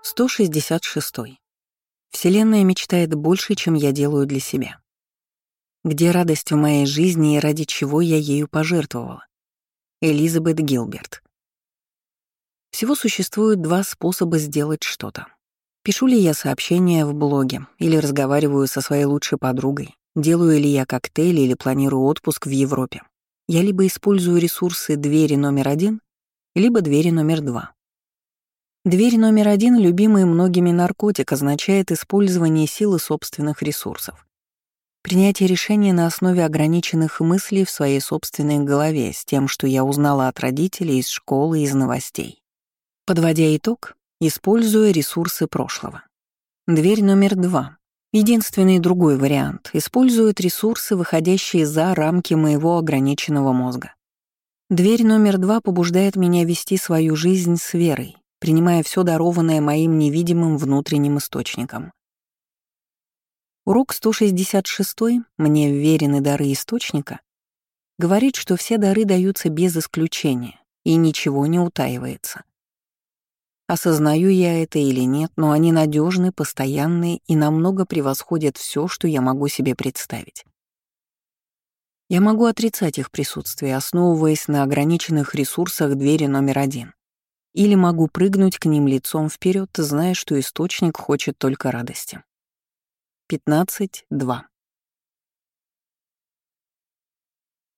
166. Вселенная мечтает больше, чем я делаю для себя. Где радость в моей жизни и ради чего я ею пожертвовала? Элизабет Гилберт. Всего существует два способа сделать что-то. Пишу ли я сообщения в блоге или разговариваю со своей лучшей подругой, делаю ли я коктейли или планирую отпуск в Европе. Я либо использую ресурсы двери номер 1, либо двери номер 2. Дверь номер 1, любимый многими наркотик, означает использование силы собственных ресурсов. Принятие решения на основе ограниченных мыслей в своей собственной голове с тем, что я узнала от родителей, из школы, из новостей. Подводя итог, используя ресурсы прошлого. Дверь номер 2. Единственный другой вариант. Использует ресурсы, выходящие за рамки моего ограниченного мозга. Дверь номер 2 побуждает меня вести свою жизнь с верой, принимая все дарованное моим невидимым внутренним источником. Урок 166 «Мне вверены дары источника» говорит, что все дары даются без исключения, и ничего не утаивается. Осознаю я это или нет, но они надежны, постоянные и намного превосходят все, что я могу себе представить. Я могу отрицать их присутствие, основываясь на ограниченных ресурсах двери номер 1. Или могу прыгнуть к ним лицом вперед, зная, что источник хочет только радости. 15.2.